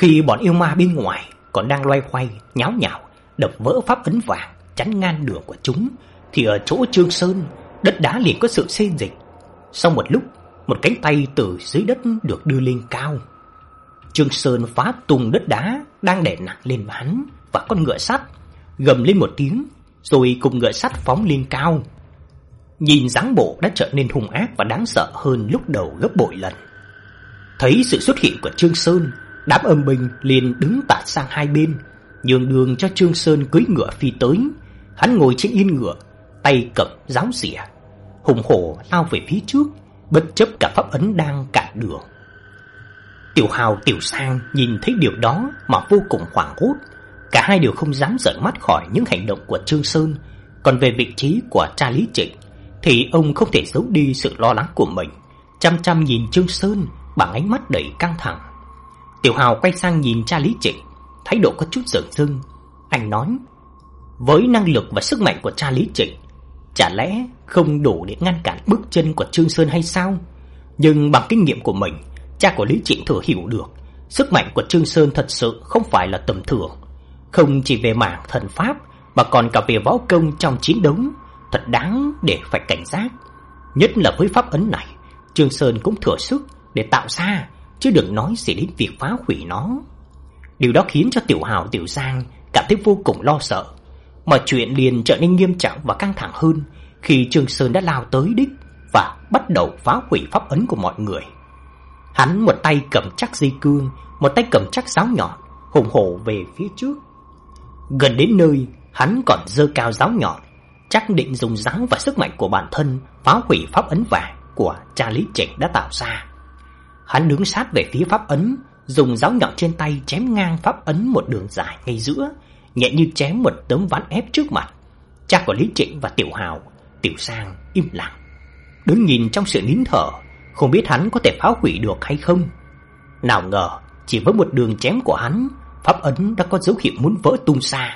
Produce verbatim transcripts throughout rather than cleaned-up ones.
Khi bọn yêu ma bên ngoài còn đang loay hoay, nháo nhào, đập vỡ pháp ấn vàng chắn ngang đường của chúng, thì ở chỗ Trương Sơn, đất đá liền có sự xê dịch. Sau một lúc, một cánh tay từ dưới đất được đưa lên cao. Trương Sơn phá tung đất đá đang đè nặng lên hắn và con ngựa sắt, gầm lên một tiếng, rồi cùng ngựa sắt phóng lên cao. Nhìn dáng bộ đã trở nên hung ác và đáng sợ hơn lúc đầu gấp bội lần. Thấy sự xuất hiện của Trương Sơn, đám âm binh liền đứng tạt sang hai bên, nhường đường cho Trương Sơn cưỡi ngựa phi tới. Hắn ngồi trên yên ngựa, tay cầm giáo xỉa, hùng hổ lao về phía trước, bất chấp cả pháp ấn đang cản đường. Tiểu Hào, Tiểu Sang nhìn thấy điều đó mà vô cùng hoảng hốt. Cả hai đều không dám rời mắt khỏi những hành động của Trương Sơn. Còn về vị trí của cha Lý Trịnh thì ông không thể giấu đi sự lo lắng của mình, chăm chăm nhìn Trương Sơn bằng ánh mắt đầy căng thẳng. Tiểu Hào quay sang nhìn cha Lý Trịnh, thái độ có chút dửng dưng. Anh nói: với năng lực và sức mạnh của cha Lý Trịnh, chả lẽ không đủ để ngăn cản bước chân của Trương Sơn hay sao? Nhưng bằng kinh nghiệm của mình, cha của Lý Trịnh thừa hiểu được sức mạnh của Trương Sơn thật sự không phải là tầm thường. Không chỉ về mảng thần pháp mà còn cả về võ công trong chiến đấu, thật đáng để phải cảnh giác. Nhất là với pháp ấn này, Trương Sơn cũng thừa sức để tạo ra, chứ đừng nói gì đến việc phá hủy nó. Điều đó khiến cho Tiểu Hào, Tiểu Sang cảm thấy vô cùng lo sợ. Mọi chuyện liền trở nên nghiêm trọng và căng thẳng hơn khi Trương Sơn đã lao tới đích và bắt đầu phá hủy pháp ấn của mọi người. Hắn một tay cầm chắc dây cương, một tay cầm chắc giáo nhọn, hùng hổ về phía trước. Gần đến nơi, hắn còn giơ cao giáo nhọn, chắc định dùng giáo và sức mạnh của bản thân phá hủy pháp ấn vàng của cha Lý Trịnh đã tạo ra. Hắn đứng sát về phía pháp ấn, dùng giáo nhọn trên tay chém ngang pháp ấn một đường dài ngay giữa, nhẹ như chém một tấm ván ép trước mặt. Cha của Lý Trịnh và Tiểu Hào, Tiểu Sang im lặng, đứng nhìn trong sự nín thở, không biết hắn có thể phá hủy được hay không. Nào ngờ, chỉ với một đường chém của hắn, pháp ấn đã có dấu hiệu muốn vỡ tung xa.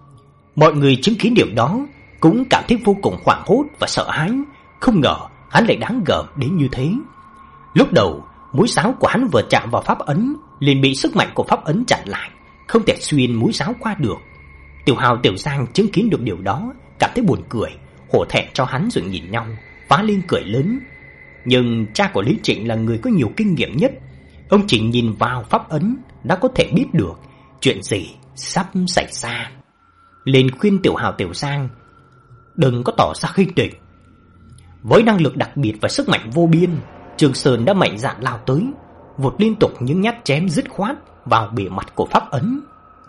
Mọi người chứng kiến điều đó cũng cảm thấy vô cùng hoảng hốt và sợ hãi. Không ngờ hắn lại đáng gờm đến như thế. Lúc đầu, mũi giáo của hắn vừa chạm vào pháp ấn liền bị sức mạnh của pháp ấn chặn lại, không thể xuyên mũi giáo qua được. Tiểu Hào, Tiểu Sang chứng kiến được điều đó, cảm thấy buồn cười, hổ thẹn cho hắn rồi nhìn nhau, phá lên cười lớn. Nhưng cha của Lý Trịnh là người có nhiều kinh nghiệm nhất. Ông chỉ nhìn vào pháp ấn đã có thể biết được chuyện gì sắp xảy ra. Lên khuyên Tiểu Hào, Tiểu Sang đừng có tỏ ra khinh địch. Với năng lực đặc biệt và sức mạnh vô biên, Trương Sơn đã mạnh dạn lao tới, vụt liên tục những nhát chém dứt khoát vào bề mặt của pháp ấn.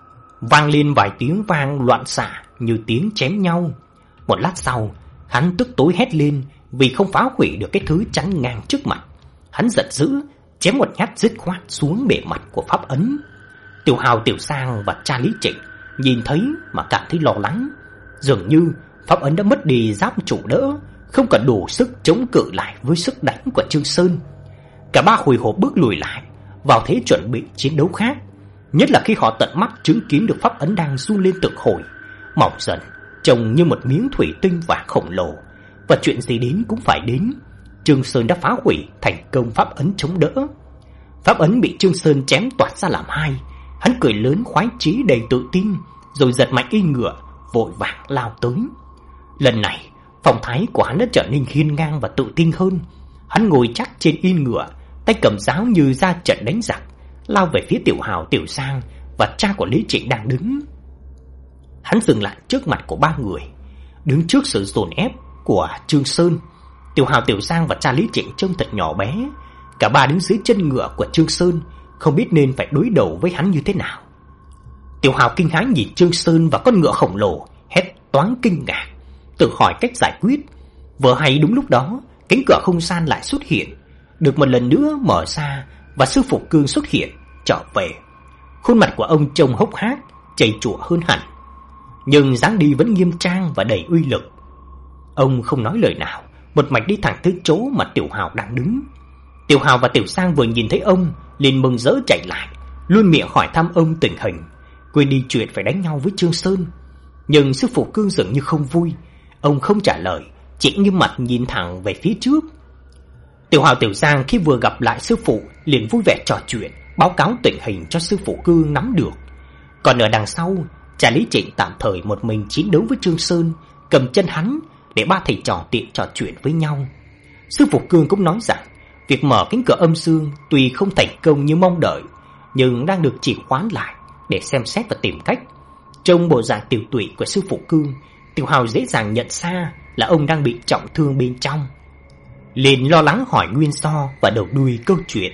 Vang lên vài tiếng vang loạn xạ như tiếng chém nhau. Một lát sau, hắn tức tối hét lên vì không phá hủy được cái thứ chắn ngang trước mặt. Hắn giận dữ chém một nhát dứt khoát xuống bề mặt của pháp ấn. Tiểu Hào, Tiểu Sang và cha Lý Trịnh nhìn thấy mà cảm thấy lo lắng. Dường như pháp ấn đã mất đi giáp trụ đỡ, không còn đủ sức chống cự lại với sức đánh của Trương Sơn. Cả ba hồi hộp bước lùi lại, vào thế chuẩn bị chiến đấu khác. Nhất là khi họ tận mắt chứng kiến được pháp ấn đang run lên từng hồi, mỏng dần, trông như một miếng thủy tinh vàng khổng lồ. Và chuyện gì đến cũng phải đến, Trương Sơn đã phá hủy thành công pháp ấn chống đỡ. Pháp ấn bị Trương Sơn chém toạc ra làm hai. Hắn cười lớn khoái chí đầy tự tin, rồi giật mạnh yên ngựa, vội vàng lao tới. Lần này, phong thái của hắn đã trở nên hiên ngang và tự tin hơn. Hắn ngồi chắc trên yên ngựa, tay cầm giáo như ra trận đánh giặc, lao về phía Tiểu Hào, Tiểu Sang và cha của Lý Trịnh đang đứng. Hắn dừng lại trước mặt của ba người. Đứng trước sự dồn ép của Trương Sơn, Tiểu Hào, Tiểu Sang và cha Lý Trịnh trông thật nhỏ bé. Cả ba đứng dưới chân ngựa của Trương Sơn, không biết nên phải đối đầu với hắn như thế nào. Tiểu Hào kinh hãi nhìn Trương Sơn và con ngựa khổng lồ, hét toáng kinh ngạc, tự hỏi cách giải quyết. Vừa hay đúng lúc đó, cánh cửa không gian lại xuất hiện, được một lần nữa mở ra và sư phụ Cương xuất hiện, trở về. Khuôn mặt của ông trông hốc hác, chảy chụa hơn hẳn, nhưng dáng đi vẫn nghiêm trang và đầy uy lực. Ông không nói lời nào, một mạch đi thẳng tới chỗ mà Tiểu Hào đang đứng. Tiểu Hào và Tiểu Sang vừa nhìn thấy ông liền mừng rỡ chạy lại, luôn miệng hỏi thăm ông tình hình, quên đi chuyện phải đánh nhau với Trương Sơn. Nhưng sư phụ Cương dường như không vui, ông không trả lời, chỉ nghiêm mặt nhìn thẳng về phía trước. Tiểu Hào, Tiểu Sang khi vừa gặp lại sư phụ liền vui vẻ trò chuyện, báo cáo tình hình cho sư phụ Cương nắm được. Còn ở đằng sau, cha Lý Trịnh tạm thời một mình chiến đấu với Trương Sơn, cầm chân hắn để ba thầy trò tiện trò chuyện với nhau. Sư phụ Cương cũng nói rằng việc mở cánh cửa âm dương tuy không thành công như mong đợi, nhưng đang được trì hoãn lại để xem xét và tìm cách. Trong bộ dạng tiểu tụy của sư phụ Cương, Tiểu Hào dễ dàng nhận ra là ông đang bị trọng thương bên trong. Liền lo lắng hỏi nguyên do và đầu đuôi câu chuyện.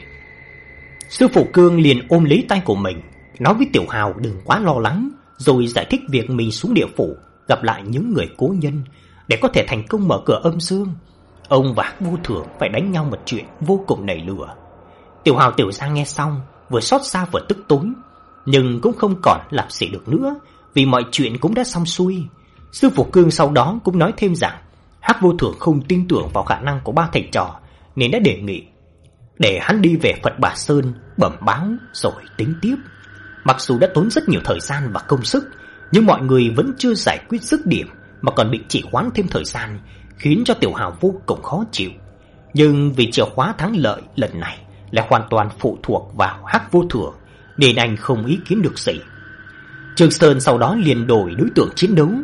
Sư phụ Cương liền ôm lấy tay của mình, nói với Tiểu Hào đừng quá lo lắng, rồi giải thích việc mình xuống địa phủ gặp lại những người cố nhân để có thể thành công mở cửa âm dương. Ông và Vô Thường phải đánh nhau một chuyện vô cùng nảy lửa. Tiểu Hào Tiểu Giang nghe xong, vừa xót xa vừa tức tối, nhưng cũng không còn làm gì được nữa, vì mọi chuyện cũng đã xong xuôi. Sư phụ Cương sau đó cũng nói thêm rằng Hắc Vô Thường không tin tưởng vào khả năng của ba thầy trò, nên đã đề nghị để hắn đi về Phật Bà Sơn bẩm báo rồi tính tiếp. Mặc dù đã tốn rất nhiều thời gian và công sức, nhưng mọi người vẫn chưa giải quyết dứt điểm mà còn bị trì hoãn thêm thời gian, khiến cho Tiểu Hào vô cùng khó chịu. Nhưng vì chìa khóa thắng lợi lần này lại hoàn toàn phụ thuộc vào Hắc Vô Thường, nên anh không ý kiến được gì. Trương Sơn sau đó liền đổi đối tượng chiến đấu.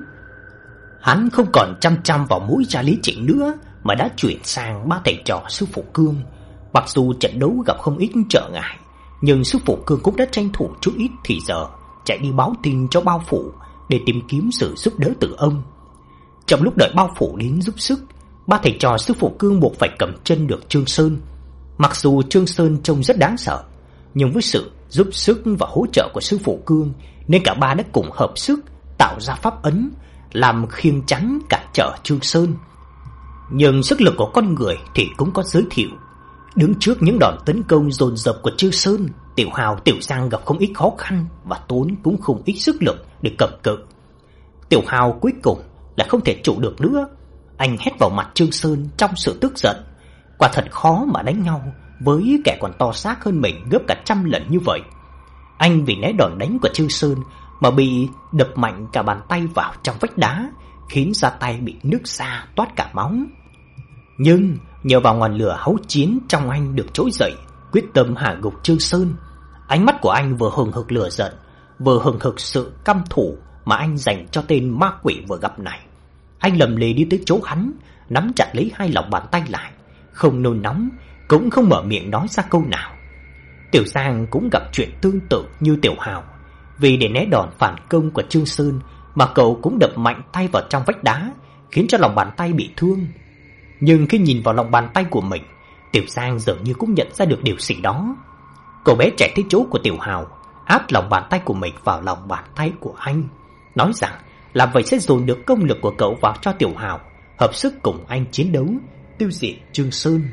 Hắn không còn chăm chăm vào mũi cha Lý Trịnh nữa, mà đã chuyển sang ba thầy trò sư phụ Cương. Mặc dù trận đấu gặp không ít trở ngại, nhưng sư phụ Cương cũng đã tranh thủ chút ít thì giờ chạy đi báo tin cho Bao Phủ để tìm kiếm sự giúp đỡ từ ông. Trong lúc đợi Bao Phủ đến giúp sức, ba thầy trò sư phụ Cương buộc phải cầm chân được Trương Sơn. Mặc dù Trương Sơn trông rất đáng sợ, nhưng với sự giúp sức và hỗ trợ của sư phụ Cương, nên cả ba đã cùng hợp sức tạo ra pháp ấn làm khiêng chắn cản trở Trương Sơn. Nhưng sức lực của con người thì cũng có giới thiệu. Đứng trước những đòn tấn công dồn dập của Trương Sơn, Tiểu Hào Tiểu Giang gặp không ít khó khăn và tốn cũng không ít sức lực để cầm cự. Tiểu Hào cuối cùng là không thể trụ được nữa. Anh hét vào mặt Trương Sơn trong sự tức giận. Quả thật khó mà đánh nhau với kẻ còn to xác hơn mình gấp cả trăm lần như vậy. Anh vì né đòn đánh của Trương Sơn mà bị đập mạnh cả bàn tay vào trong vách đá, khiến da tay bị nứt ra toát cả máu. Nhưng nhờ vào ngọn lửa háo chiến trong anh được trỗi dậy, quyết tâm hạ gục Trương Sơn. Ánh mắt của anh vừa hừng hực lửa giận, vừa hừng hực sự căm thù mà anh dành cho tên ma quỷ vừa gặp này. Anh lầm lì đi tới chỗ hắn, nắm chặt lấy hai lòng bàn tay lại, không nôn nóng, cũng không mở miệng nói ra câu nào. Tiểu Giang cũng gặp chuyện tương tự như Tiểu Hào. Vì để né đòn phản công của Trương Sơn mà cậu cũng đập mạnh tay vào trong vách đá, khiến cho lòng bàn tay bị thương. Nhưng khi nhìn vào lòng bàn tay của mình, Tiểu Giang dường như cũng nhận ra được điều gì đó. Cậu bé chạy tới chỗ của Tiểu Hào, áp lòng bàn tay của mình vào lòng bàn tay của anh, nói rằng làm vậy sẽ dồn được công lực của cậu vào cho Tiểu Hào, hợp sức cùng anh chiến đấu, tiêu diệt Trương Sơn.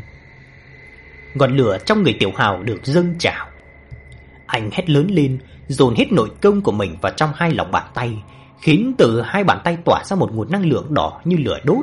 Ngọn lửa trong người Tiểu Hào được dâng trào. Anh hét lớn lên, dồn hết nội công của mình vào trong hai lòng bàn tay, khiến từ hai bàn tay tỏa ra một nguồn năng lượng đỏ như lửa đốt.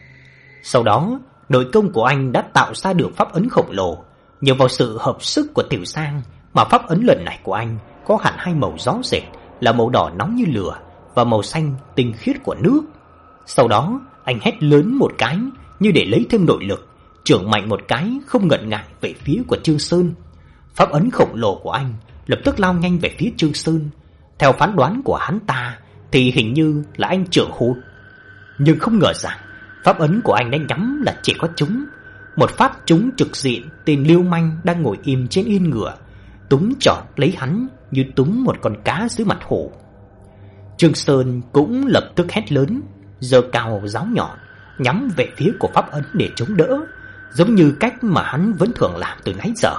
Sau đó, nội công của anh đã tạo ra được pháp ấn khổng lồ. Nhờ vào sự hợp sức của Tiểu Giang mà pháp ấn lần này của anh có hẳn hai màu rõ rệt, là màu đỏ nóng như lửa và màu xanh tinh khiết của nước. Sau đó, anh hét lớn một cái như để lấy thêm nội lực, chưởng mạnh một cái không ngần ngại về phía của Trương Sơn. Pháp ấn khổng lồ của anh lập tức lao nhanh về phía Trương Sơn. Theo phán đoán của hắn ta thì hình như là anh chưởng hụt, nhưng không ngờ rằng pháp ấn của anh đã nhắm là chỉ có trúng. Một phát trúng trực diện tên lưu manh đang ngồi im trên yên ngựa, túm trọn lấy hắn như túm một con cá dưới mặt hồ. Trương Sơn cũng lập tức hét lớn, giơ cao giáo nhọn nhắm về phía của pháp ấn để chống đỡ, giống như cách mà hắn vẫn thường làm từ nãy giờ.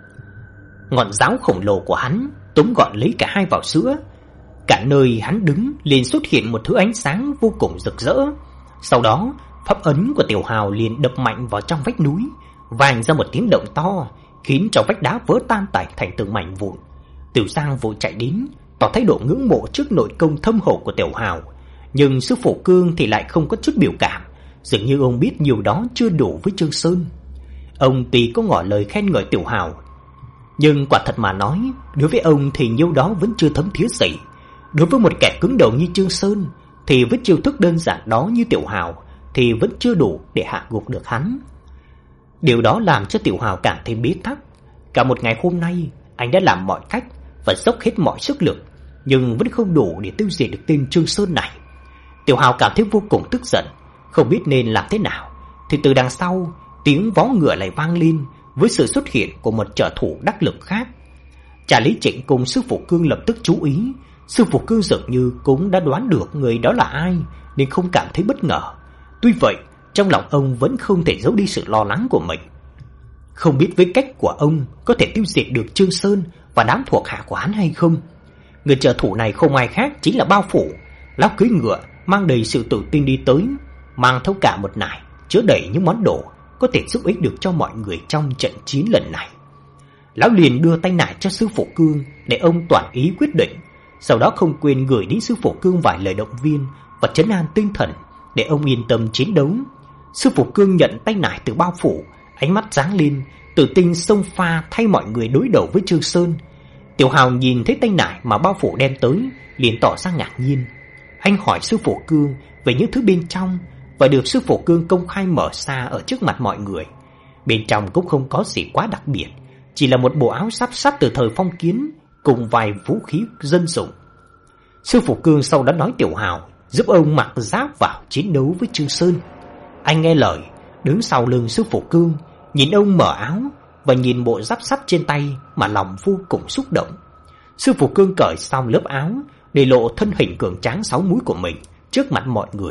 Ngọn giáo khổng lồ của hắn túm gọn lấy cả hai vào giữa. Cả nơi hắn đứng liền xuất hiện một thứ ánh sáng vô cùng rực rỡ. Sau đó, pháp ấn của Tiểu Hào liền đập mạnh vào trong vách núi, vang ra một tiếng động to, khiến cho vách đá vỡ tan tành thành từng mảnh vụn. Tiểu Giang vội chạy đến, tỏ thái độ ngưỡng mộ trước nội công thâm hậu của Tiểu Hào. Nhưng sư phụ Cương thì lại không có chút biểu cảm, dường như ông biết nhiều đó chưa đủ với Trương Sơn. Ông tuy có ngỏ lời khen ngợi Tiểu Hào, nhưng quả thật mà nói, đối với ông thì nhiêu đó vẫn chưa thấm thía gì. Đối với một kẻ cứng đầu như Trương Sơn, thì với chiêu thức đơn giản đó như Tiểu Hào thì vẫn chưa đủ để hạ gục được hắn. Điều đó làm cho Tiểu Hào cảm thấy bế tắc. Cả một ngày hôm nay, Anh đã làm mọi cách và dốc hết mọi sức lực, nhưng vẫn không đủ để tiêu diệt được tên Trương Sơn này. Tiểu Hào cảm thấy vô cùng tức giận, không biết nên làm thế nào. Thì từ đằng sau, tiếng vó ngựa lại vang lên với sự xuất hiện của một trợ thủ đắc lực khác. Cha Lý Trịnh cùng sư phụ Cương lập tức chú ý. Sư phụ Cương dường như cũng đã đoán được người đó là ai, nên không cảm thấy bất ngờ. Tuy vậy, trong lòng ông vẫn không thể giấu đi sự lo lắng của mình. Không biết với cách của ông có thể tiêu diệt được Trương Sơn và đám thuộc hạ của hắn hay không. Người trợ thủ này không ai khác chính là Bao Phủ. Lão cưỡi ngựa mang đầy sự tự tin đi tới, mang theo cả một nải chứa đầy những món đồ có thể giúp ích được cho mọi người trong trận chiến lần này. Lão liền đưa tay nải cho sư phụ Cương để ông toàn ý quyết định. Sau đó không quên gửi đến sư phụ Cương vài lời động viên và trấn an tinh thần để ông yên tâm chiến đấu. Sư phụ Cương nhận tay nải từ Bao Phủ, ánh mắt sáng lên, tự tin xông pha thay mọi người đối đầu với Trương Sơn. Tiểu Hào nhìn thấy tay nải mà Bao Phủ đem tới, liền tỏ ra ngạc nhiên. Anh hỏi sư phụ Cương về những thứ bên trong và được sư phụ Cương công khai mở ra ở trước mặt mọi người. Bên trong cũng không có gì quá đặc biệt, chỉ là một bộ áo sắp sắt từ thời phong kiến cùng vài vũ khí dân dụng. Sư phụ Cương sau đó nói Tiểu Hào giúp ông mặc giáp vào chiến đấu với Trương Sơn. Anh nghe lời, đứng sau lưng sư phụ Cương, nhìn ông mở áo và nhìn bộ giáp sắt trên tay mà lòng vô cùng xúc động. Sư phụ Cương cởi xong lớp áo để lộ thân hình cường tráng sáu múi của mình trước mặt mọi người,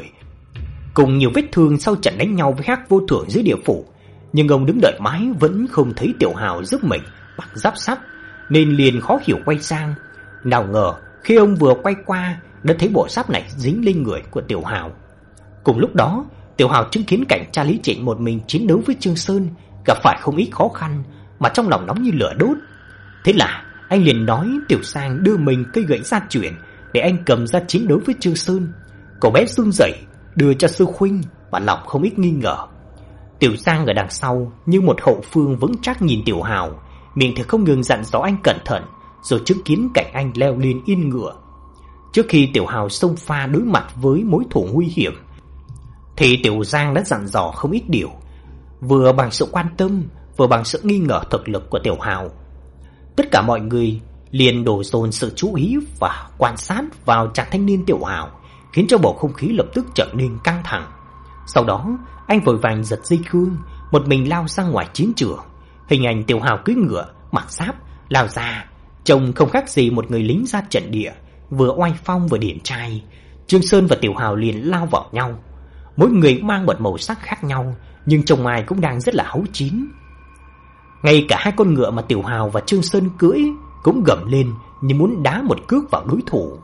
cùng nhiều vết thương sau trận đánh nhau với Hắc Vô Thường dưới địa phủ. Nhưng ông đứng đợi mãi vẫn không thấy Tiểu Hào giúp mình mặc giáp sắt, nên liền khó hiểu quay sang. Nào ngờ khi ông vừa quay qua đã thấy bộ giáp này dính lên người của Tiểu Hào. Cùng lúc đó, Tiểu Hào chứng kiến cảnh cha Lý Trịnh một mình chiến đấu với Trương Sơn gặp phải không ít khó khăn, mà trong lòng nóng như lửa đốt. Thế là anh liền nói Tiểu Sang đưa mình cây gậy gia truyền để anh cầm ra chiến đấu với Trương Sơn. Cậu bé run rẩy đưa cho sư huynh và lòng không ít nghi ngờ. Tiểu Sang ở đằng sau như một hậu phương vững chắc nhìn Tiểu Hào, miệng thì không ngừng dặn dò anh cẩn thận, rồi chứng kiến cảnh anh leo lên yên ngựa. Trước khi Tiểu Hào xông pha đối mặt với mối thù nguy hiểm, thì Tiểu Giang đã dặn dò không ít điều, vừa bằng sự quan tâm, vừa bằng sự nghi ngờ thực lực của Tiểu Hào. Tất cả mọi người liền đổ dồn sự chú ý và quan sát vào chàng thanh niên Tiểu Hào, khiến cho bầu không khí lập tức trở nên căng thẳng. Sau đó, anh vội vàng giật dây cương, một mình lao ra ngoài chiến trường. Hình ảnh Tiểu Hào cưỡi ngựa, mặc giáp, lao ra, trông không khác gì một người lính ra trận địa, vừa oai phong vừa điển trai. Trương Sơn và Tiểu Hào liền lao vào nhau. Mỗi người mang một màu sắc khác nhau, nhưng trông ai cũng đang rất là háu chín. Ngay cả hai con ngựa mà Tiểu Hào và Trương Sơn cưỡi cũng gầm lên như muốn đá một cước vào đối thủ.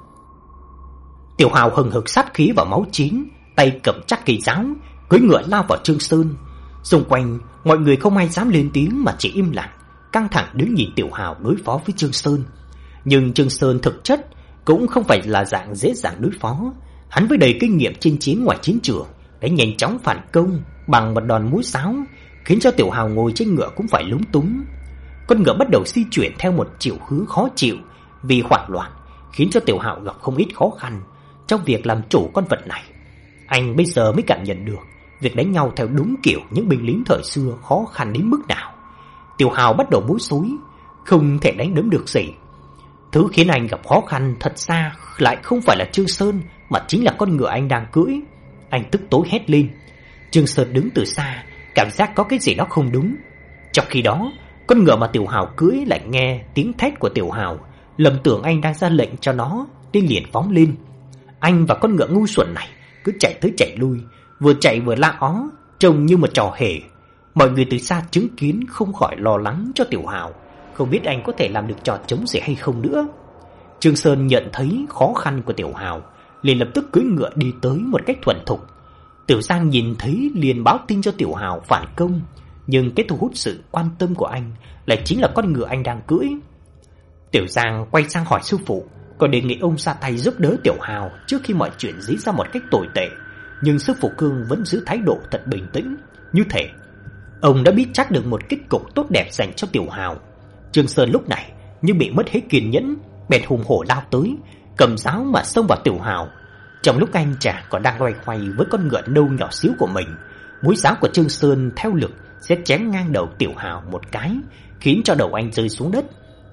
Tiểu Hào hừng hực sát khí và máu chín, tay cầm chắc cây giáo, cưỡi ngựa lao vào Trương Sơn. Xung quanh mọi người không ai dám lên tiếng mà chỉ im lặng, căng thẳng đứng nhìn Tiểu Hào đối phó với Trương Sơn. Nhưng Trương Sơn thực chất cũng không phải là dạng dễ dàng đối phó. Hắn với đầy kinh nghiệm chinh chiến ngoài chiến trường đã nhanh chóng phản công bằng một đòn múa sáo, khiến cho Tiểu Hào ngồi trên ngựa cũng phải lúng túng. Con ngựa bắt đầu di chuyển theo một chiều hướng khó chịu vì hoảng loạn, khiến cho Tiểu Hào gặp không ít khó khăn trong việc làm chủ con vật này. Anh bây giờ mới cảm nhận được việc đánh nhau theo đúng kiểu những binh lính thời xưa khó khăn đến mức nào. Tiểu Hào bắt đầu bối rối, không thể đánh đấm được gì. Thứ khiến anh gặp khó khăn thật ra lại không phải là Trương Sơn, mà chính là con ngựa anh đang cưỡi. Anh tức tối hét lên. Trương Sơn đứng từ xa, cảm giác có cái gì đó không đúng. Trong khi đó, con ngựa mà Tiểu Hào cưỡi lại nghe tiếng thét của Tiểu Hào, lầm tưởng anh đang ra lệnh cho nó, nên liền phóng lên. Anh và con ngựa ngu xuẩn này cứ chạy tới chạy lui, vừa chạy vừa la ó, trông như một trò hề. Mọi người từ xa chứng kiến không khỏi lo lắng cho Tiểu Hào, không biết anh có thể làm được trò trống gì hay không nữa. Trương Sơn nhận thấy khó khăn của Tiểu Hào, liền lập tức cưỡi ngựa đi tới một cách thuần thục. Tiểu Giang nhìn thấy liền báo tin cho Tiểu Hào phản công, nhưng cái thu hút sự quan tâm của anh lại chính là con ngựa anh đang cưỡi. Tiểu Giang quay sang hỏi sư phụ, còn đề nghị ông ra tay giúp đỡ Tiểu Hào trước khi mọi chuyện diễn ra một cách tồi tệ. Nhưng sư phụ Cương vẫn giữ thái độ thật bình tĩnh, như thể ông đã biết chắc được một kết cục tốt đẹp dành cho Tiểu Hào. Trương Sơn lúc này như bị mất hết kiên nhẫn, bèn hùng hổ lao tới, cầm giáo mà xông vào Tiểu Hào. Trong lúc anh chàng còn đang loay hoay với con ngựa nâu nhỏ xíu của mình, mũi giáo của Trương Sơn theo lực sẽ chém ngang đầu Tiểu Hào một cái, khiến cho đầu anh rơi xuống đất.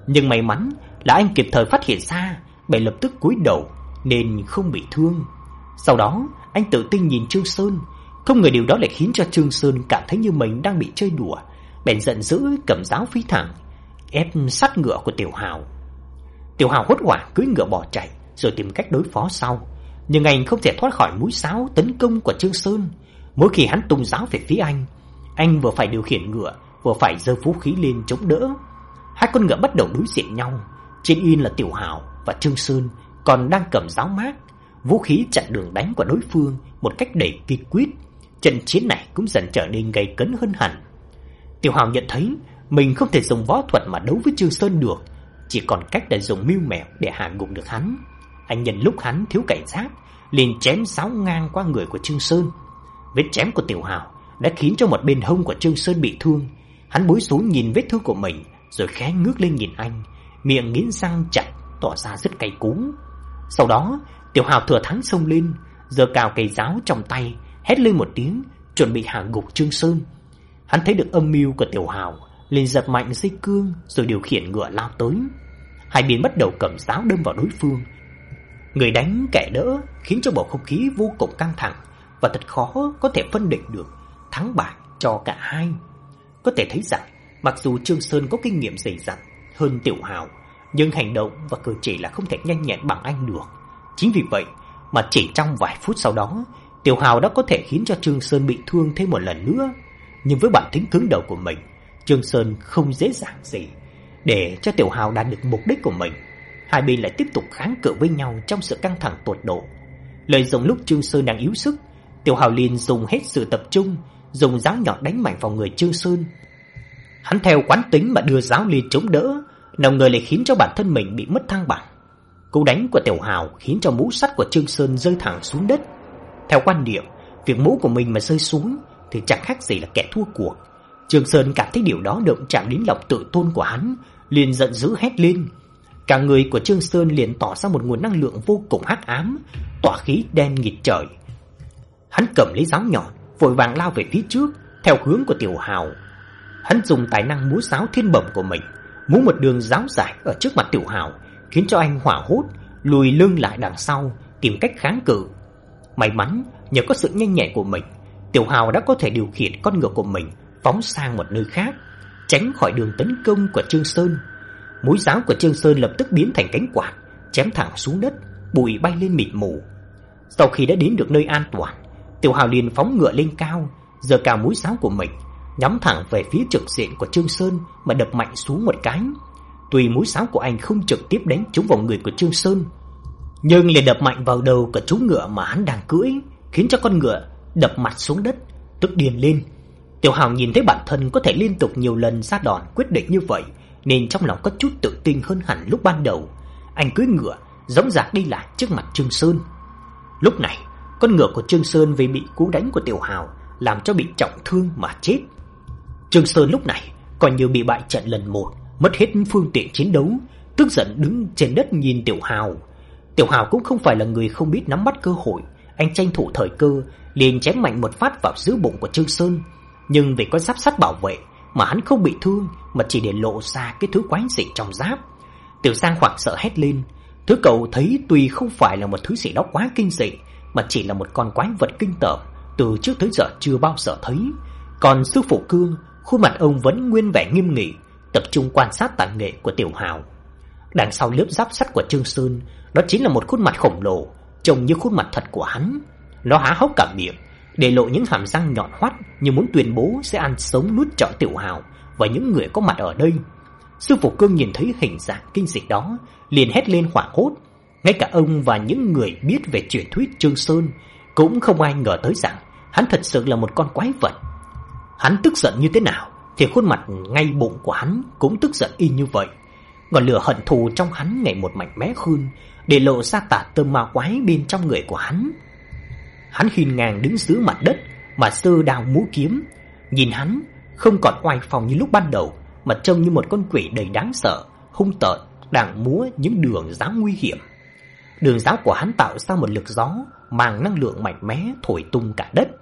Nhưng may mắn là anh kịp thời phát hiện ra, bèn lập tức cúi đầu nên không bị thương. Sau đó anh tự tin nhìn Trương Sơn, không ngờ điều đó lại khiến cho Trương Sơn cảm thấy như mình đang bị chơi đùa, bèn giận dữ cầm giáo phi thẳng ép sát ngựa của Tiểu Hào. Tiểu Hào hốt hoảng cưỡi ngựa bỏ chạy rồi tìm cách đối phó sau, nhưng anh không thể thoát khỏi mũi giáo tấn công của Trương Sơn. Mỗi khi hắn tung giáo về phía anh, anh vừa phải điều khiển ngựa, vừa phải giơ vũ khí lên chống đỡ. Hai con ngựa bắt đầu đối diện nhau. Trên yên là Tiểu Hào và Trương Sơn còn đang cầm giáo mác, vũ khí chặn đường đánh của đối phương một cách đầy kiên quyết. Trận chiến này cũng dần trở nên gay cấn hơn hẳn. Tiểu Hào nhận thấy mình không thể dùng võ thuật mà đấu với Trương Sơn được, chỉ còn cách là dùng mưu mẹo để hạ gục được hắn. Anh nhân lúc hắn thiếu cảnh giác, liền chém giáo ngang qua người của Trương Sơn. Vết chém của Tiểu Hào đã khiến cho một bên hông của Trương Sơn bị thương. Hắn bối rối nhìn vết thương của mình, rồi khẽ ngước lên nhìn anh, miệng nghiến răng chặt, tỏ ra rất cay cú. Sau đó, Tiểu Hào thừa thắng xông lên, giơ cao cây giáo trong tay, hét lên một tiếng, chuẩn bị hạ gục Trương Sơn. Hắn thấy được âm mưu của Tiểu Hào, liền giật mạnh dây cương rồi điều khiển ngựa lao tới. Hai bên bắt đầu cầm giáo đâm vào đối phương, người đánh kẻ đỡ, khiến cho bầu không khí vô cùng căng thẳng và thật khó có thể phân định được thắng bại cho cả hai. Có thể thấy rằng mặc dù Trương Sơn có kinh nghiệm dày dặn hơn Tiểu Hào, nhưng hành động và cử chỉ là không thể nhanh nhẹn bằng anh được. Chính vì vậy mà chỉ trong vài phút sau đó, Tiểu Hào đã có thể khiến cho Trương Sơn bị thương thêm một lần nữa. Nhưng với bản tính cứng đầu của mình, Trương Sơn không dễ dàng gì để cho Tiểu Hào đạt được mục đích của mình. Hai bên lại tiếp tục kháng cự với nhau trong sự căng thẳng tột độ. Lợi dụng lúc Trương Sơn đang yếu sức, Tiểu Hào liền dùng hết sự tập trung, dùng giáo nhọn đánh mạnh vào người Trương Sơn. Hắn theo quán tính mà đưa giáo lên chống đỡ, nào ngờ lại khiến cho bản thân mình bị mất thăng bằng. Cú đánh của Tiểu Hào khiến cho mũ sắt của Trương Sơn rơi thẳng xuống đất. Theo quan điểm, việc mũ của mình mà rơi xuống thì chẳng khác gì là kẻ thua cuộc. Trương Sơn cảm thấy điều đó động chạm đến lòng tự tôn của hắn, liền giận dữ hét lên. Cả người của Trương Sơn liền tỏ ra một nguồn năng lượng vô cùng hắc ám, tỏa khí đen nghịt trời. Hắn cầm lấy giáo nhọn, vội vàng lao về phía trước theo hướng của Tiểu Hào. Hắn dùng tài năng múa giáo thiên bẩm của mình, múa một đường giáo dài ở trước mặt Tiểu Hào, khiến cho anh hoảng hốt lùi lưng lại đằng sau, tìm cách kháng cự. May mắn nhờ có sự nhanh nhẹn của mình, Tiểu Hào đã có thể điều khiển con ngựa của mình phóng sang một nơi khác, tránh khỏi đường tấn công của Trương Sơn. Mũi giáo của Trương Sơn lập tức biến thành cánh quạt, chém thẳng xuống đất, bụi bay lên mịt mù. Sau khi đã đến được nơi an toàn, Tiểu Hào liền phóng ngựa lên cao, giơ cao mũi giáo của mình, nhắm thẳng về phía trực diện của Trương Sơn mà đập mạnh xuống một cái. Tuy mũi giáo của anh không trực tiếp đánh trúng vào người của Trương Sơn, nhưng liền đập mạnh vào đầu của chú ngựa mà hắn đang cưỡi, khiến cho con ngựa đập mặt xuống đất, tức điên lên. Tiểu Hào nhìn thấy bản thân có thể liên tục nhiều lần ra đòn quyết định như vậy, nên trong lòng có chút tự tin hơn hẳn lúc ban đầu. Anh cưỡi ngựa dõng dạc đi lại trước mặt Trương Sơn. Lúc này, con ngựa của Trương Sơn vì bị cú đánh của Tiểu Hào làm cho bị trọng thương mà chết. Trương Sơn lúc này coi như bị bại trận lần một, mất hết phương tiện chiến đấu, tức giận đứng trên đất nhìn Tiểu Hào. Tiểu Hào cũng không phải là người không biết nắm bắt cơ hội, anh tranh thủ thời cơ liền chém mạnh một phát vào giữa bụng của Trương Sơn. Nhưng vì có giáp sắt bảo vệ mà hắn không bị thương, mà chỉ để lộ ra cái thứ quái dị trong giáp. Tiểu Giang hoảng sợ hét lên. Thứ cậu thấy tuy không phải là một thứ gì đó quá kinh dị, mà chỉ là một con quái vật kinh tởm từ trước tới giờ chưa bao giờ thấy. Còn sư phụ Cương, khuôn mặt ông vẫn nguyên vẻ nghiêm nghị, tập trung quan sát tài nghệ của Tiểu Hào. Đằng sau lớp giáp sắt của Trương Sơn, đó chính là một khuôn mặt khổng lồ, trông như khuôn mặt thật của hắn. Nó há hốc cả miệng, để lộ những hàm răng nhọn hoắt như muốn tuyên bố sẽ ăn sống nuốt trọn Tiểu Hào và những người có mặt ở đây. Sư phụ Cương nhìn thấy hình dạng kinh dị đó, liền hét lên hoảng hốt. Ngay cả ông và những người biết về truyền thuyết Trương Sơn cũng không ai ngờ tới rằng hắn thật sự là một con quái vật. Hắn tức giận như thế nào thì khuôn mặt ngay bụng của hắn cũng tức giận y như vậy. Ngọn lửa hận thù trong hắn ngày một mạnh mẽ hơn, để lộ ra tà tâm ma quái bên trong người của hắn. Hắn hiên ngang đứng dưới mặt đất mà giơ đao múa kiếm. Nhìn hắn không còn oai phong như lúc ban đầu, mà trông như một con quỷ đầy đáng sợ, hung tợn đang múa những đường giáo nguy hiểm. Đường giáo của hắn tạo ra một lực gió mang năng lượng mạnh mẽ thổi tung cả đất.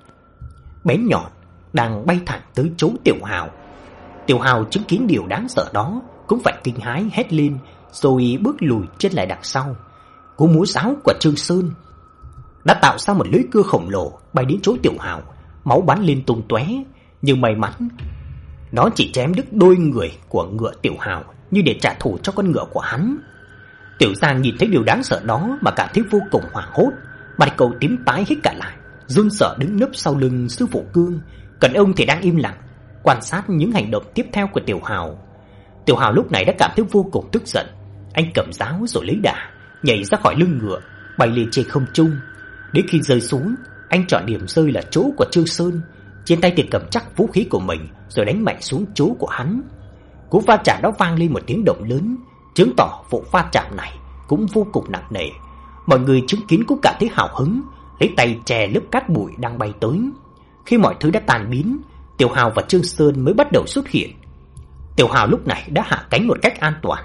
Bén nhọn đang bay thẳng tới chỗ Tiểu Hào. Tiểu Hào chứng kiến điều đáng sợ đó cũng phải kinh hãi hét lên, rồi bước lùi chân lại đằng sau. Cú múa giáo của Trương Sơn đã tạo ra một lưỡi cưa khổng lồ bay đến chỗ Tiểu Hào, máu bắn lên tung tóe. Nhưng may mắn nó chỉ chém đứt đôi người của ngựa Tiểu Hào, như để trả thù cho con ngựa của hắn. Tiểu Giang nhìn thấy điều đáng sợ đó mà cảm thấy vô cùng hoảng hốt, mặt cậu tím tái hết cả lại, run sợ đứng nấp sau lưng sư phụ Cương. Còn ông thì đang im lặng quan sát những hành động tiếp theo của Tiểu Hào. Tiểu Hào lúc này đã cảm thấy vô cùng tức giận. Anh cầm giáo rồi lấy đà nhảy ra khỏi lưng ngựa, bay lên trên không trung. Đến khi rơi xuống, anh chọn điểm rơi là chỗ của Trương Sơn. Trên tay thì cầm chắc vũ khí của mình, rồi đánh mạnh xuống chỗ của hắn. Cú va chạm đó vang lên một tiếng động lớn, chứng tỏ vụ va chạm này cũng vô cùng nặng nề. Mọi người chứng kiến cũng cảm thấy hào hứng, lấy tay chè lớp cát bụi đang bay tới. Khi mọi thứ đã tan biến, Tiểu Hào và Trương Sơn mới bắt đầu xuất hiện. Tiểu Hào lúc này đã hạ cánh một cách an toàn,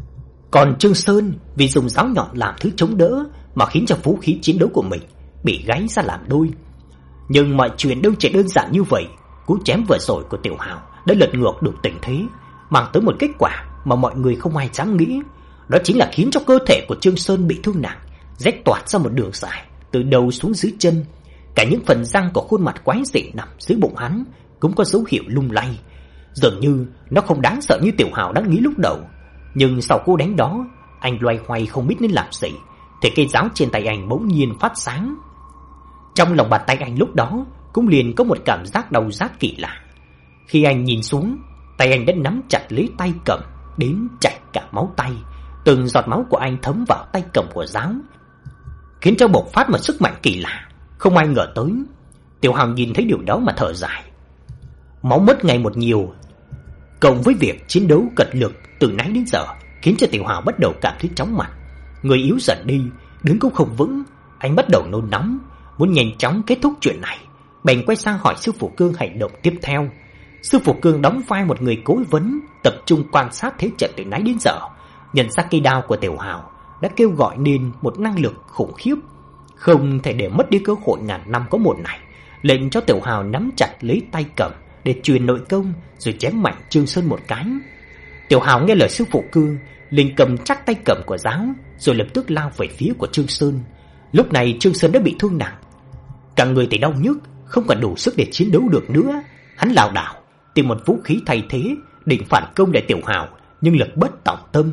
còn Trương Sơn vì dùng giáo nhọn làm thứ chống đỡ mà khiến cho vũ khí chiến đấu của mình bị gãy ra làm đôi. Nhưng mọi chuyện đâu chỉ đơn giản như vậy. Cú chém vừa rồi của Tiểu Hào đã lật ngược được tình thế, mang tới một kết quả mà mọi người không ai dám nghĩ. Đó chính là khiến cho cơ thể của Trương Sơn bị thương nặng, rách toạc ra một đường dài từ đầu xuống dưới chân. Cả những phần răng của khuôn mặt quái dị nằm dưới bụng hắn cũng có dấu hiệu lung lay. Dường như nó không đáng sợ như Tiểu Hào đã nghĩ lúc đầu. Nhưng sau cú đánh đó, anh loay hoay không biết nên làm gì, thì cây giáo trên tay anh bỗng nhiên phát sáng. Trong lòng bàn tay anh lúc đó cũng liền có một cảm giác đau rát kỳ lạ. Khi anh nhìn xuống, tay anh đã nắm chặt lấy tay cầm đến chảy cả máu tay. Từng giọt máu của anh thấm vào tay cầm của giáo, khiến cho bộc phát một sức mạnh kỳ lạ không ai ngờ tới. Tiểu Hào nhìn thấy điều đó mà thở dài. Máu mất ngày một nhiều, cộng với việc chiến đấu cật lực từ nãy đến giờ, khiến cho Tiểu Hào bắt đầu cảm thấy chóng mặt. Người yếu dần đi, đứng cũng không vững. Anh bắt đầu nôn nóng, muốn nhanh chóng kết thúc chuyện này, bèn quay sang hỏi sư phụ Cương hành động tiếp theo. Sư phụ Cương đóng vai một người cố vấn, tập trung quan sát thế trận từ nãy đến giờ. Nhận ra cây đao của Tiểu Hào đã kêu gọi nên một năng lực khủng khiếp, không thể để mất đi cơ hội ngàn năm có một này. Lệnh cho Tiểu Hào nắm chặt lấy tay cầm để truyền nội công, rồi chém mạnh Trương Sơn một cái. Tiểu Hào nghe lời sư phụ Cương, liền cầm chắc tay cầm của giáo, rồi lập tức lao về phía của Trương Sơn. Lúc này Trương Sơn đã bị thương nặng, cả người thì đau nhức, không còn đủ sức để chiến đấu được nữa. Hắn lảo đảo tìm một vũ khí thay thế, định phản công lại Tiểu Hào, nhưng lực bất tòng tâm.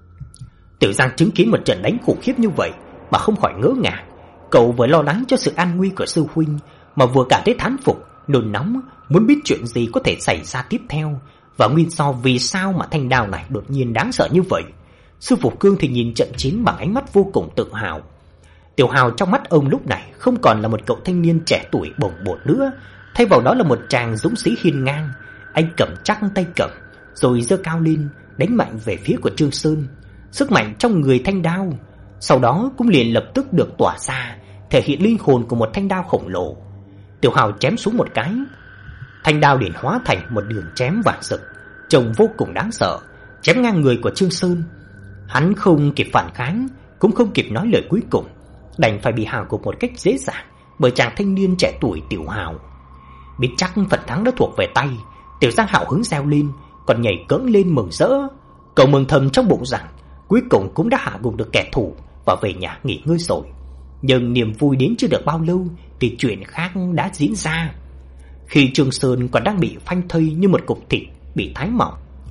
Tiểu Giang chứng kiến một trận đánh khủng khiếp như vậy mà không khỏi ngỡ ngàng. Cậu vừa lo lắng cho sự an nguy của sư huynh, mà vừa cảm thấy thán phục, nôn nóng, muốn biết chuyện gì có thể xảy ra tiếp theo, và nguyên do vì sao mà thanh đao này đột nhiên đáng sợ như vậy. Sư phụ Cương thì nhìn trận chiến bằng ánh mắt vô cùng tự hào. Tiểu Hào trong mắt ông lúc này không còn là một cậu thanh niên trẻ tuổi bồng bột nữa, thay vào đó là một chàng dũng sĩ hiên ngang. Anh cầm chắc tay cầm, rồi giơ cao lên đánh mạnh về phía của Trương Sơn. Sức mạnh trong người thanh đao sau đó cũng liền lập tức được tỏa ra, thể hiện linh hồn của một thanh đao khổng lồ. Tiểu Hào chém xuống một cái, thanh đao liền hóa thành một đường chém vàng rực, trông vô cùng đáng sợ, chém ngang người của Trương Sơn. Hắn không kịp phản kháng, cũng không kịp nói lời cuối cùng, đành phải bị hạ gục một cách dễ dàng bởi chàng thanh niên trẻ tuổi Tiểu Hào. Biết chắc phần thắng đã thuộc về tay, Tiểu Giang hào hứng reo lên, còn nhảy cẫng lên mừng rỡ. Cậu mừng thầm trong bụng rằng cuối cùng cũng đã hạ gục được kẻ thù và về nhà nghỉ ngơi rồi. Nhưng niềm vui đến chưa được bao lâu thì chuyện khác đã diễn ra. Khi Trương Sơn còn đang bị phanh thây như một cục thịt bị thái mỏng,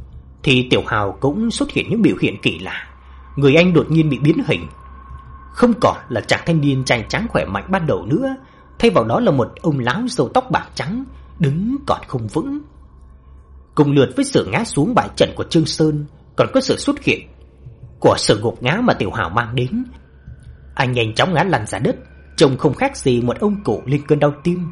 thì Tiểu Hào cũng xuất hiện những biểu hiện kỳ lạ. Người anh đột nhiên bị biến hình, không còn là chàng thanh niên trai tráng khỏe mạnh ban đầu nữa, thay vào đó là một ông lão râu tóc bạc trắng, đứng còn không vững. Cùng lượt với sự ngã xuống bãi trận của Trương Sơn, còn có sự xuất hiện của sự gục ngã mà Tiểu Hào mang đến. Anh nhanh chóng ngã lăn ra đất, trông không khác gì một ông cụ lên cơn đau tim.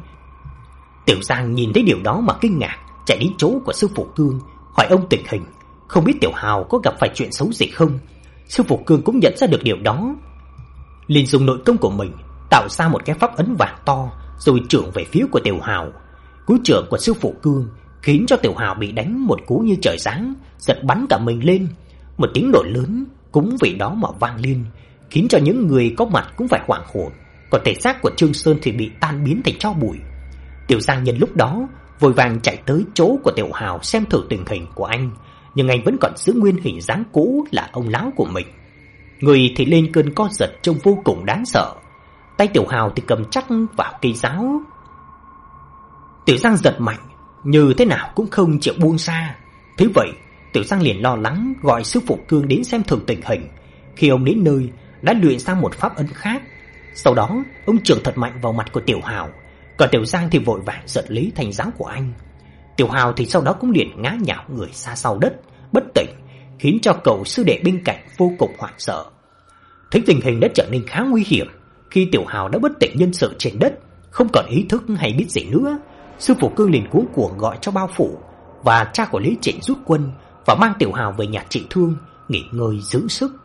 Tiểu Giang nhìn thấy điều đó mà kinh ngạc, chạy đến chỗ của sư phụ Cương hỏi ông tình hình, không biết Tiểu Hào có gặp phải chuyện xấu gì không. Sư phụ Cương cũng nhận ra được điều đó, liền dùng nội công của mình tạo ra một cái pháp ấn vàng to, rồi chưởng về phía của Tiểu Hào. Cú chưởng của sư phụ Cương khiến cho Tiểu Hào bị đánh một cú như trời giáng, giật bắn cả mình lên. Một tiếng nổ lớn cũng vì đó mà vang lên, khiến cho những người có mặt cũng phải hoảng hồn, còn thể xác của Trương Sơn thì bị tan biến thành tro bụi. Tiểu Giang nhân lúc đó vội vàng chạy tới chỗ của Tiểu Hào xem thử tình hình của anh. nhưng anh vẫn còn giữ nguyên hình dáng cũ là ông lão của mình. Người thì lên cơn co giật trông vô cùng đáng sợ. Tay Tiểu Hào thì cầm chắc vào cây giáo. Tiểu Giang giật mạnh, như thế nào cũng không chịu buông ra. Thế vậy, Tiểu Giang liền lo lắng gọi sư phụ Cương đến xem thử tình hình. Khi ông đến nơi, đã luyện ra một pháp ấn khác. Sau đó, ông chưởng thật mạnh vào mặt của Tiểu Hào, còn Tiểu Giang thì vội vàng giật lấy thanh giáo của anh. Tiểu Hào thì sau đó cũng liền ngã nhào người ra sau đất, bất tỉnh, khiến cho cậu sư đệ bên cạnh vô cùng hoảng sợ. Thấy tình hình đã trở nên khá nguy hiểm, khi Tiểu Hào đã bất tỉnh nhân sự trên đất, không còn ý thức hay biết gì nữa, sư phụ Cương liền cuống cuồng gọi cho Bao Phủ và cha của Lý Trịnh rút quân và mang Tiểu Hào về nhà trị thương nghỉ ngơi dưỡng sức.